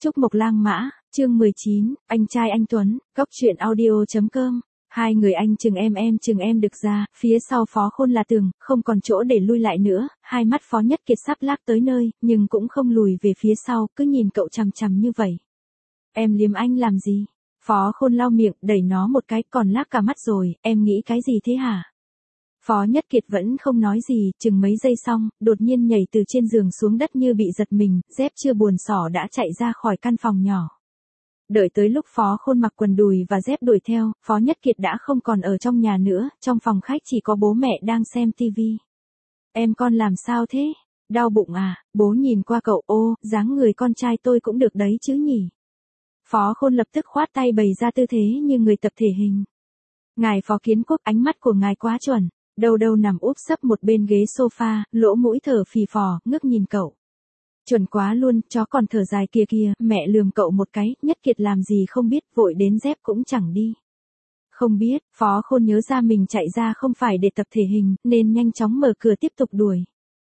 Trúc Mộc Lang Mã, chương 19, anh trai anh Tuấn, góc truyện audio.com. Hai người anh chừng em được ra, phía sau Phó Khôn là tường, không còn chỗ để lui lại nữa, hai mắt Phó Nhất Kiệt sắp lác tới nơi, nhưng cũng không lùi về phía sau, cứ nhìn cậu chằm chằm như vậy. Em liếm anh làm gì? Phó Khôn lau miệng, đẩy nó một cái, còn lác cả mắt rồi, em nghĩ cái gì thế hả? Phó Nhất Kiệt vẫn không nói gì, chừng mấy giây xong, đột nhiên nhảy từ trên giường xuống đất như bị giật mình, dép chưa buồn xỏ đã chạy ra khỏi căn phòng nhỏ. Đợi tới lúc Phó Khôn mặc quần đùi và dép đuổi theo, Phó Nhất Kiệt đã không còn ở trong nhà nữa, trong phòng khách chỉ có bố mẹ đang xem tivi. Em con làm sao thế? Đau bụng à? Bố nhìn qua cậu, ô, dáng người con trai tôi cũng được đấy chứ nhỉ? Phó Khôn lập tức khoát tay bày ra tư thế như người tập thể hình. Ngài Phó Kiến Quốc, ánh mắt của ngài quá chuẩn. Đâu đâu nằm úp sấp một bên ghế sofa, lỗ mũi thở phì phò, ngước nhìn cậu. Chuẩn quá luôn, chó còn thở dài kìa kìa, mẹ lườm cậu một cái, Nhất Kiệt làm gì không biết, vội đến dép cũng chẳng đi. Không biết, Phó Khôn nhớ ra mình chạy ra không phải để tập thể hình, nên nhanh chóng mở cửa tiếp tục đuổi.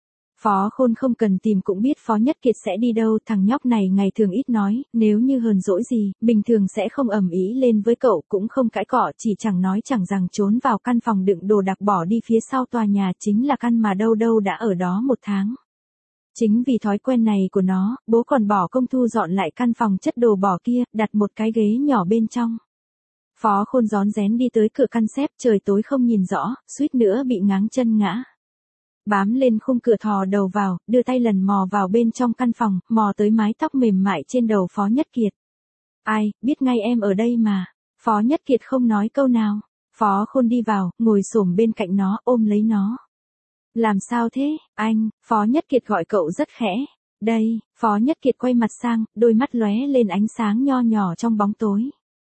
Phó Khôn không cần tìm cũng biết Phó Nhất Kiệt sẽ đi đâu, thằng nhóc này ngày thường ít nói, nếu như hờn dỗi gì, bình thường sẽ không ầm ĩ lên với cậu, cũng không cãi cọ, chỉ chẳng nói chẳng rằng trốn vào căn phòng đựng đồ đạc bỏ đi phía sau tòa nhà, chính là căn mà đâu đâu đã ở đó 1 tháng. Chính vì thói quen này của nó, bố còn bỏ công thu dọn lại căn phòng chất đồ bỏ kia, đặt một cái ghế nhỏ bên trong. Phó Khôn rón rén đi tới cửa căn xếp, trời tối không nhìn rõ, suýt nữa bị ngáng chân ngã. Bám lên khung cửa thò đầu vào, đưa tay lần mò vào bên trong căn phòng, mò tới mái tóc mềm mại trên đầu Phó Nhất Kiệt. Ai, biết ngay em ở đây mà. Phó Nhất Kiệt không nói câu nào. Phó Khôn đi vào, ngồi xổm bên cạnh nó, ôm lấy nó. Làm sao thế, anh? Phó Nhất Kiệt gọi cậu rất khẽ. Đây, Phó Nhất Kiệt quay mặt sang, đôi mắt lóe lên ánh sáng nho nhỏ trong bóng tối.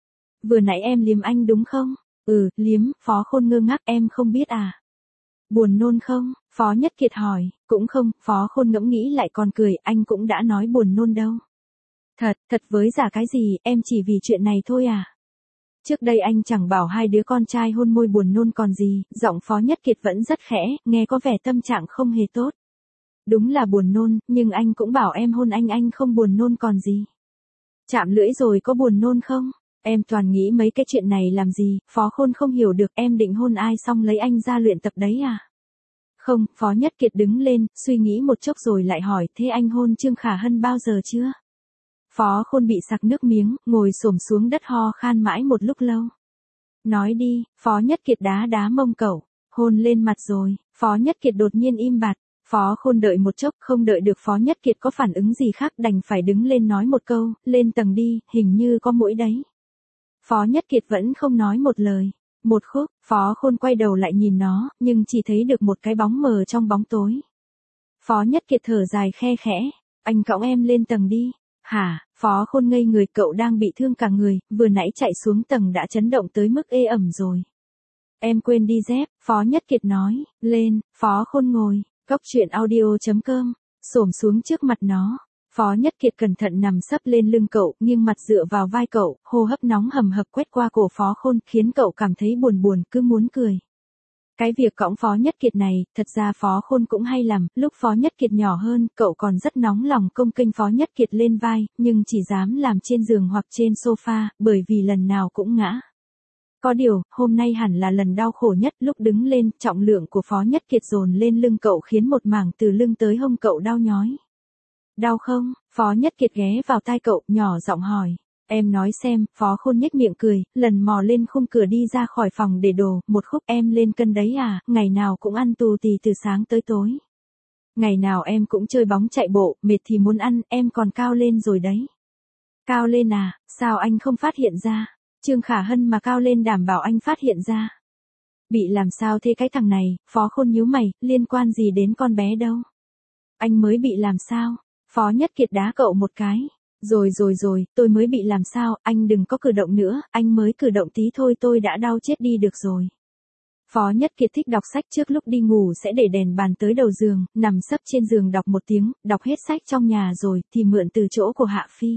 Vừa nãy em liếm anh đúng không? Ừ, liếm, Phó Khôn ngơ ngác, em không biết à? Buồn nôn không? Phó Nhất Kiệt hỏi. Cũng không, Phó Khôn ngẫm nghĩ lại còn cười, anh cũng đã nói buồn nôn đâu. Thật với giả cái gì, em chỉ vì chuyện này thôi à? Trước đây anh chẳng bảo hai đứa con trai hôn môi buồn nôn còn gì, giọng Phó Nhất Kiệt vẫn rất khẽ, nghe có vẻ tâm trạng không hề tốt. Đúng là buồn nôn, nhưng anh cũng bảo em hôn anh không buồn nôn còn gì. Chạm lưỡi rồi có buồn nôn không? Em toàn nghĩ mấy cái chuyện này làm gì, Phó Khôn không hiểu được, em định hôn ai xong lấy anh ra luyện tập đấy à? Không, Phó Nhất Kiệt đứng lên, suy nghĩ một chốc rồi lại hỏi, thế anh hôn Trương Khả Hân bao giờ chưa? Phó Khôn bị sặc nước miếng, ngồi xổm xuống đất ho khan mãi một lúc lâu. Nói đi, Phó Nhất Kiệt đá mông cậu, hôn lên mặt rồi, Phó Nhất Kiệt đột nhiên im bặt. Phó Khôn đợi một chốc, không đợi được Phó Nhất Kiệt có phản ứng gì khác, đành phải đứng lên nói một câu, lên tầng đi, hình như có muỗi đấy. Phó Nhất Kiệt vẫn không nói một lời. Một khúc, Phó Khôn quay đầu lại nhìn nó, nhưng chỉ thấy được một cái bóng mờ trong bóng tối. Phó Nhất Kiệt thở dài khe khẽ, anh cõng em lên tầng đi. Hả? Phó Khôn ngây người, cậu đang bị thương cả người, vừa nãy chạy xuống tầng đã chấn động tới mức ê ẩm rồi. Em quên đi dép, Phó Nhất Kiệt nói, lên, Phó Khôn ngồi, góc truyện audio.com, xổm xuống trước mặt nó. Phó Nhất Kiệt cẩn thận nằm sấp lên lưng cậu, nghiêng mặt dựa vào vai cậu, hô hấp nóng hầm hập quét qua cổ Phó Khôn, khiến cậu cảm thấy buồn, cứ muốn cười. Cái việc cõng Phó Nhất Kiệt này, thật ra Phó Khôn cũng hay làm, lúc Phó Nhất Kiệt nhỏ hơn, cậu còn rất nóng lòng công kênh Phó Nhất Kiệt lên vai, nhưng chỉ dám làm trên giường hoặc trên sofa, bởi vì lần nào cũng ngã. Có điều, hôm nay hẳn là lần đau khổ nhất, lúc đứng lên, trọng lượng của Phó Nhất Kiệt dồn lên lưng cậu khiến một mảng từ lưng tới hông cậu đau nhói. Đau không? Phó Nhất Kiệt ghé vào tai cậu, nhỏ giọng hỏi. Em nói xem, Phó Khôn nhếch miệng cười, lần mò lên khung cửa đi ra khỏi phòng để đồ, một khúc em lên cân đấy à, ngày nào cũng ăn tù tì từ sáng tới tối. Ngày nào em cũng chơi bóng chạy bộ, mệt thì muốn ăn, em còn cao lên rồi đấy. Cao lên à, sao anh không phát hiện ra? Trương Khả Hân mà cao lên đảm bảo anh phát hiện ra. Bị làm sao thế cái thằng này? Phó Khôn nhíu mày, liên quan gì đến con bé đâu? Anh mới bị làm sao? Phó Nhất Kiệt đá cậu một cái. Rồi, tôi mới bị làm sao, anh đừng có cử động nữa, anh mới cử động tí thôi tôi đã đau chết đi được rồi. Phó Nhất Kiệt thích đọc sách, trước lúc đi ngủ sẽ để đèn bàn tới đầu giường, nằm sấp trên giường đọc một tiếng, đọc hết sách trong nhà rồi thì mượn từ chỗ của Hạ Phi.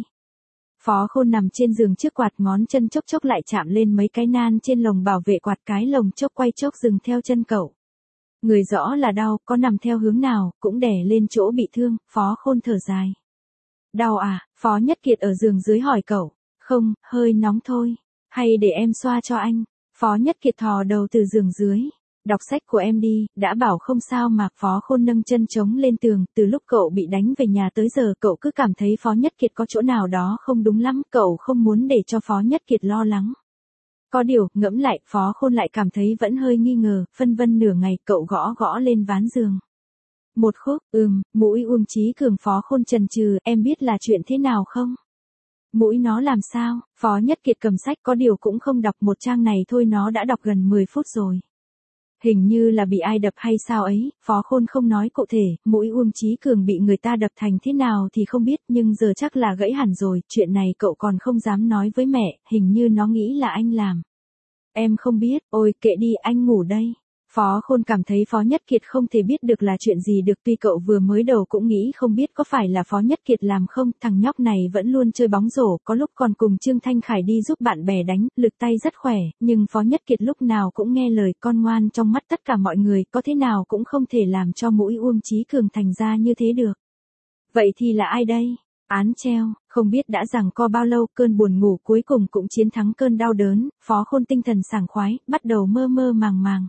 Phó Khôn nằm trên giường trước quạt, ngón chân chốc lại chạm lên mấy cái nan trên lồng bảo vệ quạt, cái lồng chốc quay chốc dừng theo chân cậu. Người rõ là đau, có nằm theo hướng nào, cũng đè lên chỗ bị thương, Phó Khôn thở dài. Đau à, Phó Nhất Kiệt ở giường dưới hỏi cậu. Không, hơi nóng thôi. Hay để em xoa cho anh. Phó Nhất Kiệt thò đầu từ giường dưới. Đọc sách của em đi, đã bảo không sao mà. Phó Khôn nâng chân chống lên tường, từ lúc cậu bị đánh về nhà tới giờ cậu cứ cảm thấy Phó Nhất Kiệt có chỗ nào đó không đúng lắm, cậu không muốn để cho Phó Nhất Kiệt lo lắng. Có điều, ngẫm lại, Phó Khôn lại cảm thấy vẫn hơi nghi ngờ, phân vân nửa ngày, cậu gõ gõ lên ván giường. Một khúc, Mũi Chí Cường. Phó Khôn chần chừ, em biết là chuyện thế nào không? Mũi nó làm sao? Phó Nhất Kiệt cầm sách, có điều cũng không đọc một trang này thôi, nó đã đọc gần 10 phút rồi. Hình như là bị ai đập hay sao ấy, Phó Khôn không nói cụ thể, Mũi Chí Cường bị người ta đập thành thế nào thì không biết, nhưng giờ chắc là gãy hẳn rồi, chuyện này cậu còn không dám nói với mẹ, hình như nó nghĩ là anh làm. Em không biết, ôi kệ đi, anh ngủ đây. Phó Khôn cảm thấy Phó Nhất Kiệt không thể biết được là chuyện gì được, tuy cậu vừa mới đầu cũng nghĩ không biết có phải là Phó Nhất Kiệt làm không, thằng nhóc này vẫn luôn chơi bóng rổ, có lúc còn cùng Trương Thanh Khải đi giúp bạn bè đánh, lực tay rất khỏe, nhưng Phó Nhất Kiệt lúc nào cũng nghe lời, con ngoan trong mắt tất cả mọi người, có thế nào cũng không thể làm cho Mũi Chí Cường thành ra như thế được. Vậy thì là ai đây? Án treo, không biết đã giằng co bao lâu, cơn buồn ngủ cuối cùng cũng chiến thắng cơn đau đớn, Phó Khôn tinh thần sảng khoái, bắt đầu mơ mơ màng màng.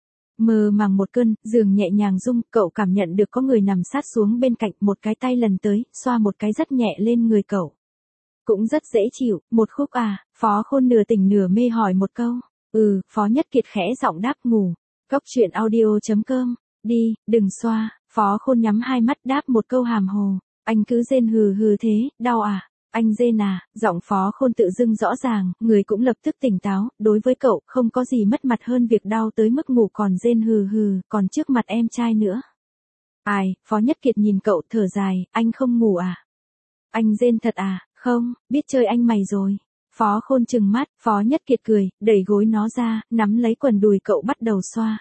Mơ màng một cơn, giường nhẹ nhàng rung, cậu cảm nhận được có người nằm sát xuống bên cạnh, một cái tay lần tới, xoa một cái rất nhẹ lên người cậu. Cũng rất dễ chịu, một khúc à, Phó Khôn nửa tỉnh nửa mê hỏi một câu. Phó Nhất Kiệt khẽ giọng đáp ngủ. Cốc truyện audio.com, đi, đừng xoa, Phó Khôn nhắm hai mắt đáp một câu hàm hồ. Anh cứ rên hừ hừ thế, đau à? Anh rên à? Giọng Phó Khôn tự dưng rõ ràng, người cũng lập tức tỉnh táo, đối với cậu, không có gì mất mặt hơn việc đau tới mức ngủ còn rên hừ hừ, còn trước mặt em trai nữa. Ai, Phó Nhất Kiệt nhìn cậu thở dài, anh không ngủ à? Anh rên thật à? Không, biết chơi anh mày rồi. Phó Khôn trừng mắt, Phó Nhất Kiệt cười, đẩy gối nó ra, nắm lấy quần đùi cậu bắt đầu xoa.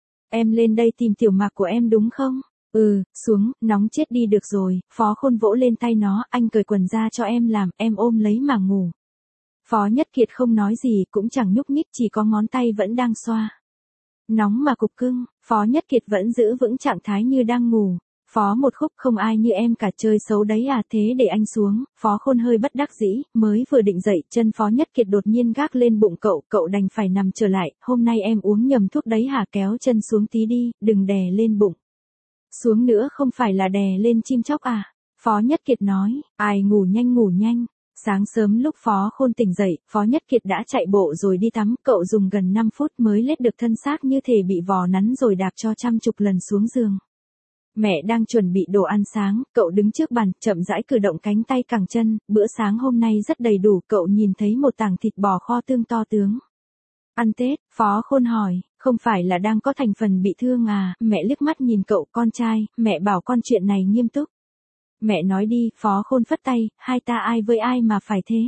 Em lên đây tìm tiểu mạc của em đúng không? Xuống, nóng chết đi được rồi, Phó Khôn vỗ lên tay nó, anh cởi quần ra cho em làm, em ôm lấy mà ngủ. Phó Nhất Kiệt không nói gì, cũng chẳng nhúc nhích, chỉ có ngón tay vẫn đang xoa. Nóng mà cục cưng, Phó Nhất Kiệt vẫn giữ vững trạng thái như đang ngủ. Phó một khúc, không ai như em cả, chơi xấu đấy à, thế để anh xuống. Phó Khôn hơi bất đắc dĩ, mới vừa định dậy, chân Phó Nhất Kiệt đột nhiên gác lên bụng cậu đành phải nằm trở lại, hôm nay em uống nhầm thuốc đấy hả, kéo chân xuống tí đi, đừng đè lên bụng. Xuống nữa không phải là đè lên chim chóc à? Phó Nhất Kiệt nói, ai ngủ nhanh ngủ nhanh. Sáng sớm lúc Phó Khôn tỉnh dậy, Phó Nhất Kiệt đã chạy bộ rồi đi tắm, cậu dùng gần 5 phút mới lết được thân xác như thể bị vò nắn rồi đạp cho trăm chục lần xuống giường. Mẹ đang chuẩn bị đồ ăn sáng, cậu đứng trước bàn, chậm rãi cử động cánh tay cẳng chân, bữa sáng hôm nay rất đầy đủ, cậu nhìn thấy một tảng thịt bò kho tương to tướng. Ăn Tết, Phó Khôn hỏi, không phải là đang có thành phần bị thương à? Mẹ liếc mắt nhìn cậu, con trai, mẹ bảo con chuyện này nghiêm túc. Mẹ nói đi, Phó Khôn phất tay, hai ta ai với ai mà phải thế?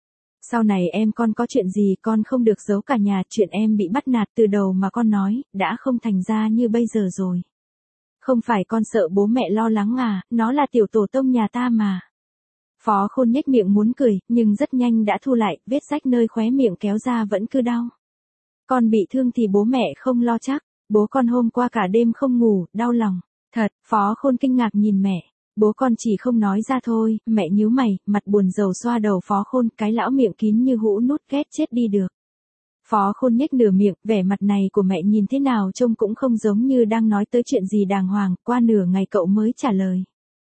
Sau này em con có chuyện gì con không được giấu cả nhà, chuyện em bị bắt nạt từ đầu mà con nói, đã không thành ra như bây giờ rồi. Không phải con sợ bố mẹ lo lắng à, nó là tiểu tổ tông nhà ta mà. Phó Khôn nhếch miệng muốn cười, nhưng rất nhanh đã thu lại, vết rách nơi khóe miệng kéo ra vẫn cứ đau. Con bị thương thì bố mẹ không lo chắc, bố con hôm qua cả đêm không ngủ, đau lòng. Thật, Phó Khôn kinh ngạc nhìn mẹ. Bố con chỉ không nói ra thôi, mẹ nhíu mày, mặt buồn rầu xoa đầu Phó Khôn, cái lão miệng kín như hũ nút, ghét chết đi được. Phó Khôn nhếch nửa miệng, vẻ mặt này của mẹ nhìn thế nào trông cũng không giống như đang nói tới chuyện gì đàng hoàng, qua nửa ngày cậu mới trả lời.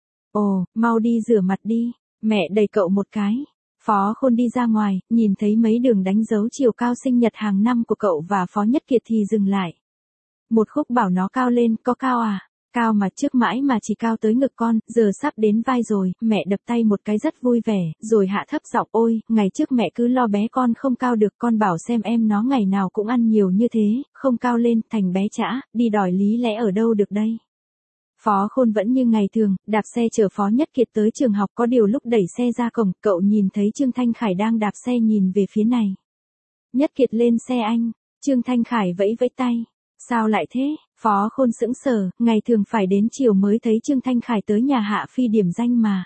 Ồ, mau đi rửa mặt đi, mẹ đẩy cậu một cái. Phó Khôn đi ra ngoài, nhìn thấy mấy đường đánh dấu chiều cao sinh nhật hàng năm của cậu và Phó Nhất Kiệt thì dừng lại. Một khúc bảo nó cao lên, có cao à? Cao mà trước mãi mà chỉ cao tới ngực con, giờ sắp đến vai rồi, mẹ đập tay một cái rất vui vẻ, rồi hạ thấp giọng, ôi, ngày trước mẹ cứ lo bé con không cao được, con bảo xem em nó ngày nào cũng ăn nhiều như thế, không cao lên, thành bé chã, đi đòi lý lẽ ở đâu được đây. Phó Khôn vẫn như ngày thường, đạp xe chở Phó Nhất Kiệt tới trường học, có điều lúc đẩy xe ra cổng, cậu nhìn thấy Trương Thanh Khải đang đạp xe nhìn về phía này. Nhất Kiệt lên xe anh, Trương Thanh Khải vẫy vẫy tay. Sao lại thế? Phó Khôn sững sờ, ngày thường phải đến chiều mới thấy Trương Thanh Khải tới nhà Hạ Phi điểm danh mà.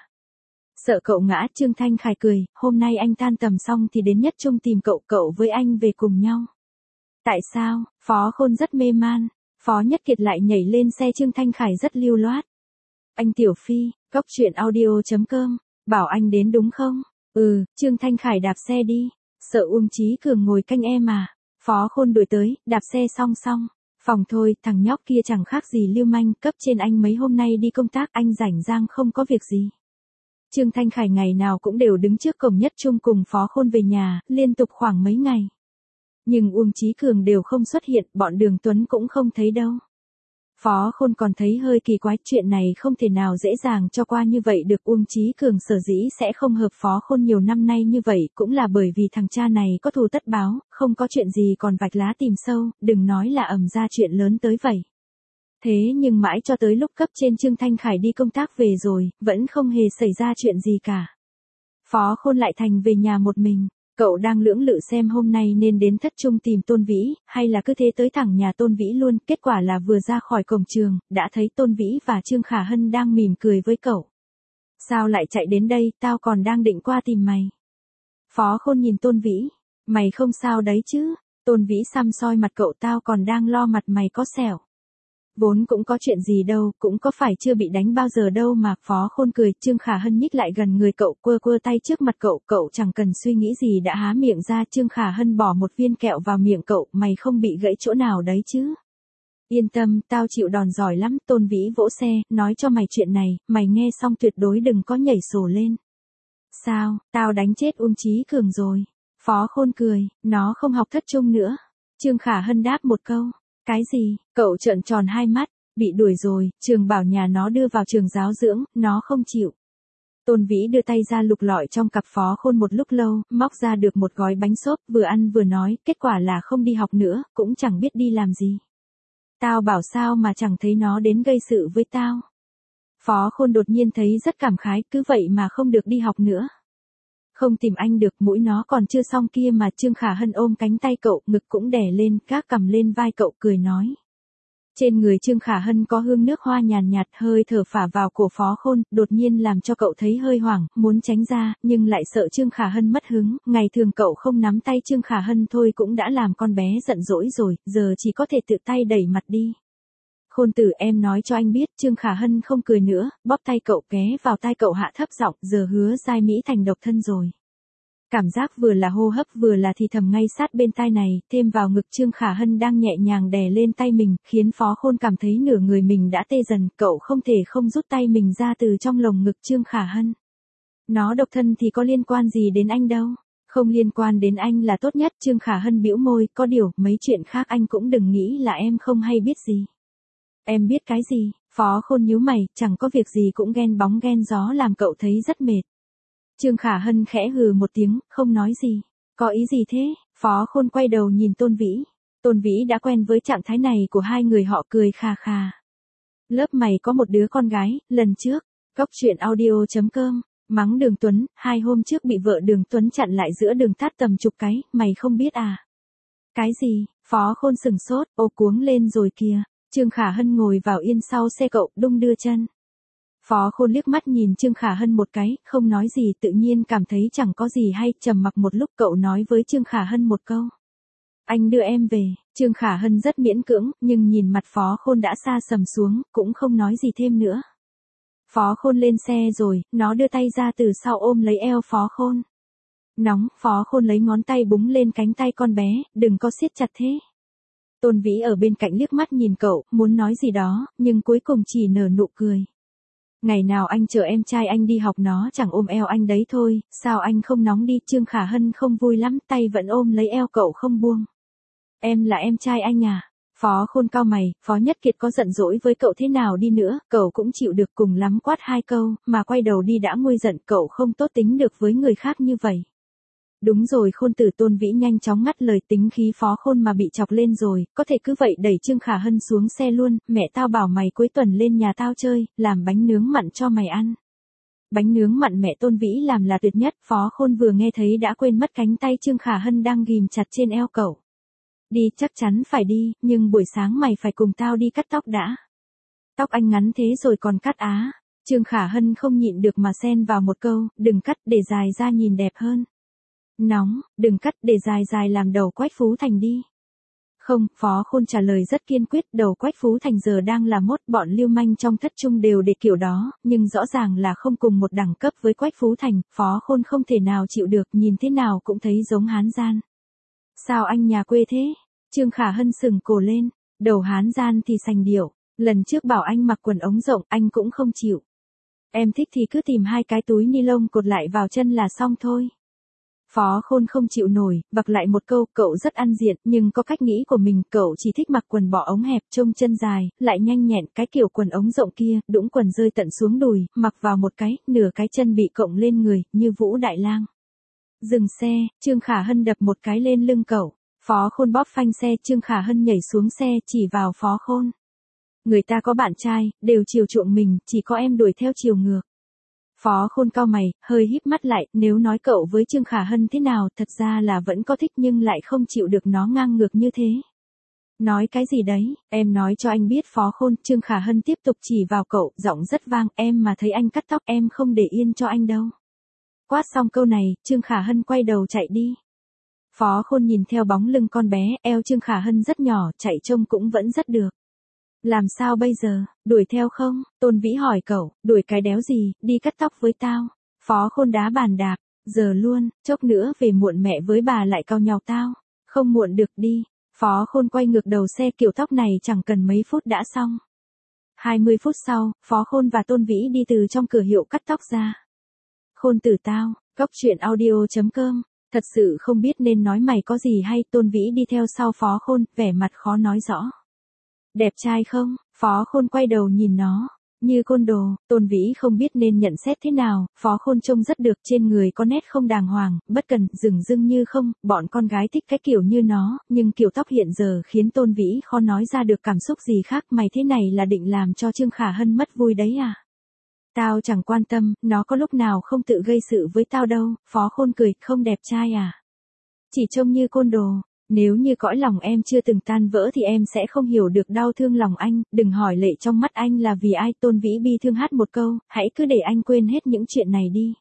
Sợ cậu ngã, Trương Thanh Khải cười, hôm nay anh tan tầm xong thì đến Nhất Trung tìm cậu với anh về cùng nhau. Tại sao? Phó Khôn rất mê man. Phó Nhất Kiệt lại nhảy lên xe Trương Thanh Khải rất lưu loát. Anh Tiểu Phi, Cốc truyện audio.com Bảo anh đến đúng không? Ừ, Trương Thanh Khải đạp xe đi. Sợ Uông Chí Cường ngồi canh em à? Phó Khôn đuổi tới, đạp xe song song. Phòng thôi, thằng nhóc kia chẳng khác gì lưu manh, cấp trên anh mấy hôm nay đi công tác, anh rảnh rang không có việc gì. Trương Thanh Khải ngày nào cũng đều đứng trước cổng nhất trung cùng Phó Khôn về nhà, liên tục khoảng mấy ngày. Nhưng Uông Chí Cường đều không xuất hiện, bọn Đường Tuấn cũng không thấy đâu. Phó Khôn còn thấy hơi kỳ quái, chuyện này không thể nào dễ dàng cho qua như vậy được. Uông Chí Cường sở dĩ sẽ không hợp Phó Khôn nhiều năm nay như vậy cũng là bởi vì thằng cha này có thù tất báo, không có chuyện gì còn vạch lá tìm sâu, đừng nói là ầm ra chuyện lớn tới vậy. Thế nhưng mãi cho tới lúc cấp trên Trương Thanh Khải đi công tác về rồi, vẫn không hề xảy ra chuyện gì cả. Phó Khôn lại thành về nhà một mình. Cậu đang lưỡng lự xem hôm nay nên đến thất trung tìm Tôn Vĩ, hay là cứ thế tới thẳng nhà Tôn Vĩ luôn. Kết quả là vừa ra khỏi cổng trường, đã thấy Tôn Vĩ và Trương Khả Hân đang mỉm cười với cậu. Sao lại chạy đến đây, tao còn đang định qua tìm mày. Phó Khôn nhìn Tôn Vĩ. Mày không sao đấy chứ? Tôn Vĩ săm soi mặt cậu, tao còn đang lo mặt mày có sẹo. Vốn cũng có chuyện gì đâu, cũng có phải chưa bị đánh bao giờ đâu mà. Phó Khôn cười. Trương Khả Hân nhích lại gần người cậu, quơ quơ tay trước mặt cậu, cậu chẳng cần suy nghĩ gì đã há miệng ra. Trương Khả Hân bỏ một viên kẹo vào miệng cậu, mày không bị gãy chỗ nào đấy chứ? Yên tâm, tao chịu đòn giỏi lắm. Tôn Vĩ vỗ xe, nói cho mày chuyện này, mày nghe xong tuyệt đối đừng có nhảy sổ lên. Sao, tao đánh chết Uông Chí Cường rồi. Phó Khôn cười, nó không học thất trung nữa. Trương Khả Hân đáp một câu. Cái gì? Cậu trợn tròn hai mắt, bị đuổi rồi, trường bảo nhà nó đưa vào trường giáo dưỡng, nó không chịu. Tôn Vĩ đưa tay ra lục lọi trong cặp Phó Khôn một lúc lâu, móc ra được một gói bánh xốp, vừa ăn vừa nói, kết quả là không đi học nữa, cũng chẳng biết đi làm gì. Tao bảo sao mà chẳng thấy nó đến gây sự với tao. Phó Khôn đột nhiên thấy rất cảm khái, cứ vậy mà không được đi học nữa. Không tìm anh được, mũi nó còn chưa xong kia mà. Trương Khả Hân ôm cánh tay cậu, ngực cũng đè lên, gác cầm lên vai cậu, cười nói. Trên người Trương Khả Hân có hương nước hoa nhàn nhạt, hơi thở phả vào cổ Phó Khôn, đột nhiên làm cho cậu thấy hơi hoảng, muốn tránh ra, nhưng lại sợ Trương Khả Hân mất hứng. Ngày thường cậu không nắm tay Trương Khả Hân thôi cũng đã làm con bé giận dỗi rồi, giờ chỉ có thể tự tay đẩy mặt đi. Khôn tử, em nói cho anh biết. Trương Khả Hân không cười nữa, bóp tay cậu, ghé vào tai cậu hạ thấp giọng, giờ hứa giai Mỹ thành độc thân rồi. Cảm giác vừa là hô hấp vừa là thì thầm ngay sát bên tai này, thêm vào ngực Trương Khả Hân đang nhẹ nhàng đè lên tay mình, khiến Phó Khôn cảm thấy nửa người mình đã tê dần, cậu không thể không rút tay mình ra từ trong lồng ngực Trương Khả Hân. Nó độc thân thì có liên quan gì đến anh đâu. Không liên quan đến anh là tốt nhất. Trương Khả Hân bĩu môi, có điều, mấy chuyện khác anh cũng đừng nghĩ là em không hay biết gì. Em biết cái gì? Phó Khôn nhíu mày, chẳng có việc gì cũng ghen bóng ghen gió làm cậu thấy rất mệt. Trương Khả Hân khẽ hừ một tiếng, không nói gì. Có ý gì thế? Phó Khôn quay đầu nhìn Tôn Vĩ. Tôn Vĩ đã quen với trạng thái này của hai người, họ cười khà khà. Lớp mày có một đứa con gái, lần trước. Góc truyện audio.com. Mắng Đường Tuấn, 2 hôm trước bị vợ Đường Tuấn chặn lại giữa đường tát tầm chục cái, mày không biết à? Cái gì? Phó Khôn sừng sốt, ô cuống lên rồi kìa. Trương Khả Hân ngồi vào yên sau xe cậu, đung đưa chân. Phó Khôn liếc mắt nhìn Trương Khả Hân một cái, không nói gì, tự nhiên cảm thấy chẳng có gì hay, trầm mặc một lúc cậu nói với Trương Khả Hân một câu. Anh đưa em về. Trương Khả Hân rất miễn cưỡng, nhưng nhìn mặt Phó Khôn đã xa sầm xuống, cũng không nói gì thêm nữa. Phó Khôn lên xe rồi, nó đưa tay ra từ sau ôm lấy eo Phó Khôn. Nóng, Phó Khôn lấy ngón tay búng lên cánh tay con bé, đừng có siết chặt thế. Tôn Vĩ ở bên cạnh liếc mắt nhìn cậu, muốn nói gì đó, nhưng cuối cùng chỉ nở nụ cười. Ngày nào anh chở em trai anh đi học nó chẳng ôm eo anh đấy thôi, sao anh không nóng đi? Trương Khả Hân không vui lắm, tay vẫn ôm lấy eo cậu không buông. Em là em trai anh à? Phó Khôn cau mày, Phó Nhất Kiệt có giận dỗi với cậu thế nào đi nữa, cậu cũng chịu được, cùng lắm quát 2 câu, mà quay đầu đi đã nguôi giận, cậu không tốt tính được với người khác như vậy. Đúng rồi Khôn tử. Tôn Vĩ nhanh chóng ngắt lời, tính khí Phó Khôn mà bị chọc lên rồi, có thể cứ vậy đẩy Trương Khả Hân xuống xe luôn. Mẹ tao bảo mày cuối tuần lên nhà tao chơi, làm bánh nướng mặn cho mày ăn. Bánh nướng mặn mẹ Tôn Vĩ làm là tuyệt nhất. Phó Khôn vừa nghe thấy đã quên mất cánh tay Trương Khả Hân đang ghìm chặt trên eo cậu. Đi, chắc chắn phải đi, nhưng buổi sáng mày phải cùng tao đi cắt tóc đã. Tóc anh ngắn thế rồi còn cắt á? Trương Khả Hân không nhịn được mà xen vào một câu, đừng cắt, để dài ra nhìn đẹp hơn. Nóng, đừng cắt, để dài dài làm đầu Quách Phú Thành đi. Không, Phó Khôn trả lời rất kiên quyết, đầu Quách Phú Thành giờ đang là mốt, bọn lưu manh trong thất trung đều để kiểu đó, nhưng rõ ràng là không cùng một đẳng cấp với Quách Phú Thành, Phó Khôn không thể nào chịu được, nhìn thế nào cũng thấy giống hán gian. Sao anh nhà quê thế? Trương Khả Hân sừng cổ lên, đầu hán gian thì sành điệu, lần trước bảo anh mặc quần ống rộng, anh cũng không chịu. Em thích thì cứ tìm 2 cái túi ni lông cột lại vào chân là xong thôi. Phó Khôn không chịu nổi, bật lại một câu, cậu rất ăn diện, nhưng có cách nghĩ của mình, cậu chỉ thích mặc quần bó ống hẹp, trông chân dài, lại nhanh nhẹn, cái kiểu quần ống rộng kia, đũng quần rơi tận xuống đùi, mặc vào một cái, nửa cái chân bị cộng lên người, như Vũ Đại Lang. Dừng xe, Trương Khả Hân đập một cái lên lưng cậu. Phó Khôn bóp phanh xe, Trương Khả Hân nhảy xuống xe, chỉ vào Phó Khôn. Người ta có bạn trai, đều chiều chuộng mình, chỉ có em đuổi theo chiều ngược. Phó Khôn cau mày, hơi híp mắt lại, nếu nói cậu với Trương Khả Hân thế nào, thật ra là vẫn có thích nhưng lại không chịu được nó ngang ngược như thế. Nói cái gì đấy, em nói cho anh biết. Phó Khôn. Trương Khả Hân tiếp tục chỉ vào cậu, giọng rất vang, em mà thấy anh cắt tóc em không để yên cho anh đâu. Quát xong câu này, Trương Khả Hân quay đầu chạy đi. Phó Khôn nhìn theo bóng lưng con bé, eo Trương Khả Hân rất nhỏ, chạy trông cũng vẫn rất được. Làm sao bây giờ, đuổi theo không? Tôn Vĩ hỏi cậu, đuổi cái đéo gì, đi cắt tóc với tao. Phó Khôn đá bàn đạp, giờ luôn, chốc nữa về muộn mẹ với bà lại cau nhau tao. Không muộn được đi. Phó Khôn quay ngược đầu xe, kiểu tóc này chẳng cần mấy phút đã xong. 20 phút sau, Phó Khôn và Tôn Vĩ đi từ trong cửa hiệu cắt tóc ra. Khôn tử tao, góc truyện audio.com. Thật sự không biết nên nói mày có gì hay. Tôn Vĩ đi theo sau Phó Khôn, vẻ mặt khó nói rõ. Đẹp trai không? Phó Khôn quay đầu nhìn nó. Như côn đồ. Tôn Vĩ không biết nên nhận xét thế nào. Phó Khôn trông rất được, trên người có nét không đàng hoàng, bất cần, dửng dưng như không. Bọn con gái thích cái kiểu như nó, nhưng kiểu tóc hiện giờ khiến Tôn Vĩ khó nói ra được cảm xúc gì khác. Mày thế này là định làm cho Trương Khả Hân mất vui đấy à? Tao chẳng quan tâm, nó có lúc nào không tự gây sự với tao đâu. Phó Khôn cười, không đẹp trai à? Chỉ trông như côn đồ. Nếu như cõi lòng em chưa từng tan vỡ thì em sẽ không hiểu được đau thương lòng anh, đừng hỏi lệ trong mắt anh là vì ai. Tôn Vĩ bi thương hát một câu, hãy cứ để anh quên hết những chuyện này đi.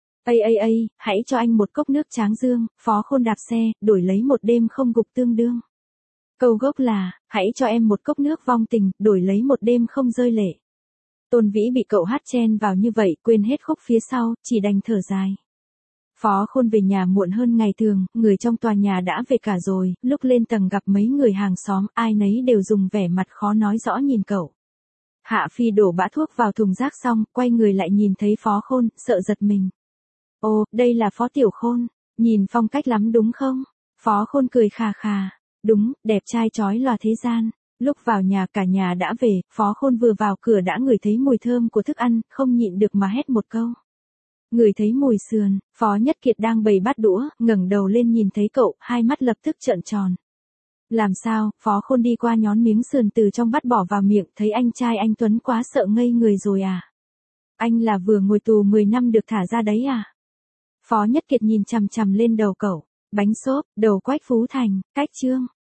Hãy cho anh một cốc nước tráng dương. Phó Khôn đạp xe, đổi lấy một đêm không gục tương đương. Câu gốc là, hãy cho em một cốc nước vong tình, đổi lấy một đêm không rơi lệ. Tôn Vĩ bị cậu hát chen vào như vậy, quên hết khúc phía sau, chỉ đành thở dài. Phó Khôn về nhà muộn hơn ngày thường, người trong tòa nhà đã về cả rồi, lúc lên tầng gặp mấy người hàng xóm, ai nấy đều dùng vẻ mặt khó nói rõ nhìn cậu. Hạ Phi đổ bã thuốc vào thùng rác xong, quay người lại nhìn thấy Phó Khôn, sợ giật mình. Ồ, đây là Phó Tiểu Khôn, nhìn phong cách lắm đúng không? Phó Khôn cười khà khà, đúng, đẹp trai chói lòa thế gian. Lúc vào nhà cả nhà đã về, Phó Khôn vừa vào cửa đã ngửi thấy mùi thơm của thức ăn, không nhịn được mà hét một câu. Ngửi thấy mùi sườn, Phó Nhất Kiệt đang bày bát đũa, ngẩng đầu lên nhìn thấy cậu, hai mắt lập tức trợn tròn. Làm sao? Phó Khôn đi qua nhón miếng sườn từ trong bát bỏ vào miệng, thấy anh trai anh Tuấn quá sợ ngây người rồi à? Anh là vừa ngồi tù 10 năm được thả ra đấy à? Phó Nhất Kiệt nhìn chằm chằm lên đầu cậu, bánh xốp, đầu Quách Phú Thành, cách Trương.